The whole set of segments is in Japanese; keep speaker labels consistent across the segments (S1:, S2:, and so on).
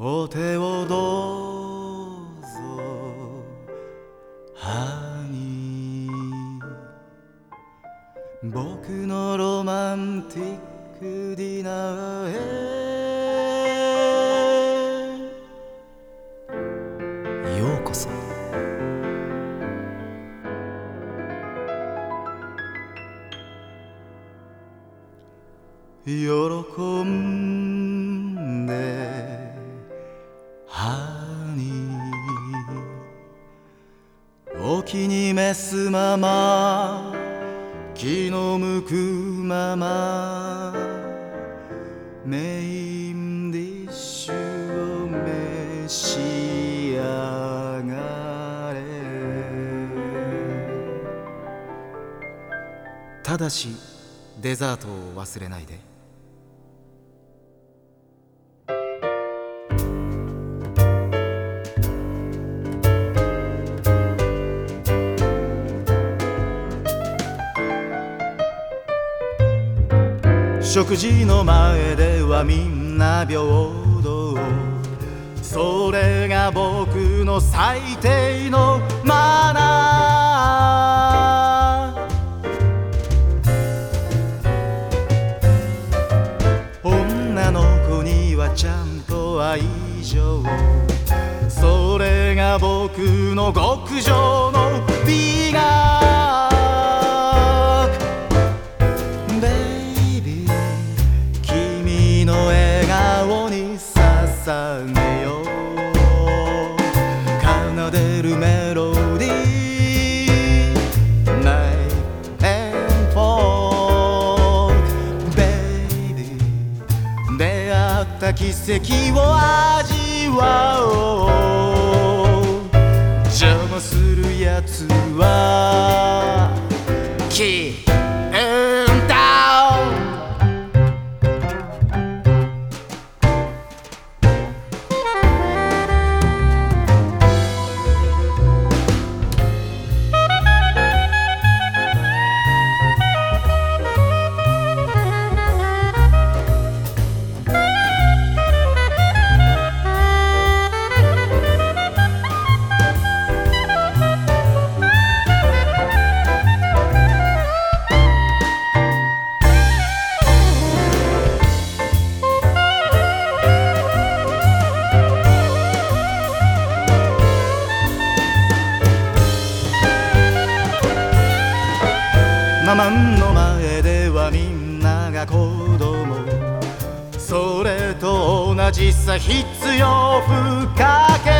S1: お手をどうぞハニー、僕のロマンティックディナーへようこそ。喜んでハニー、お気に召すまま気の向くままメインディッシュを召し上がれ。ただしデザートを忘れないで。食事の前ではみんな平等、それが僕の最低のマナー。女の子にはちゃんと愛情、それが僕の極上の美学。捧げよう奏でるメロディー Night and Folk Baby 出会った奇跡を味わおう。邪魔するやつはキーママンの前ではみんなが子供、それと同じさ必要不可欠。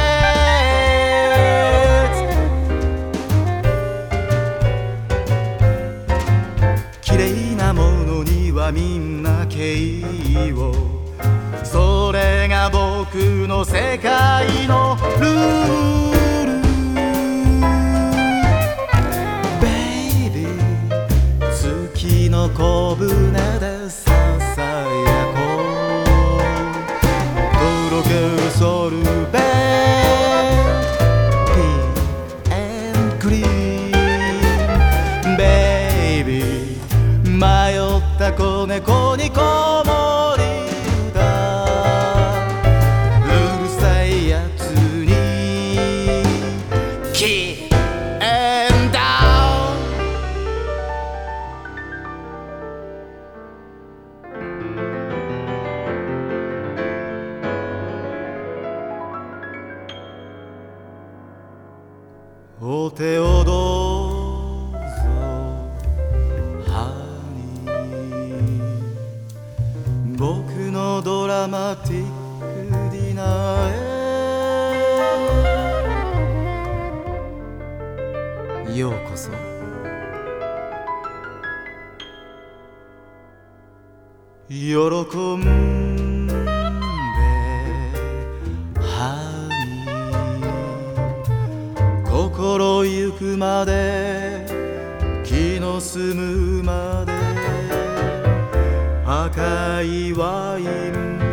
S1: 綺麗なものにはみんな敬意を、それが僕の世界のルール。月の小舟でささやこう、とろけるソルベピーエンクリームベイビー、迷った子猫に子守歌、うるさいやつにキーお手をどうぞハニー、僕のドラマティックディナーへようこそ。喜んでハニー、心ゆくまで気の済むまで赤いワイン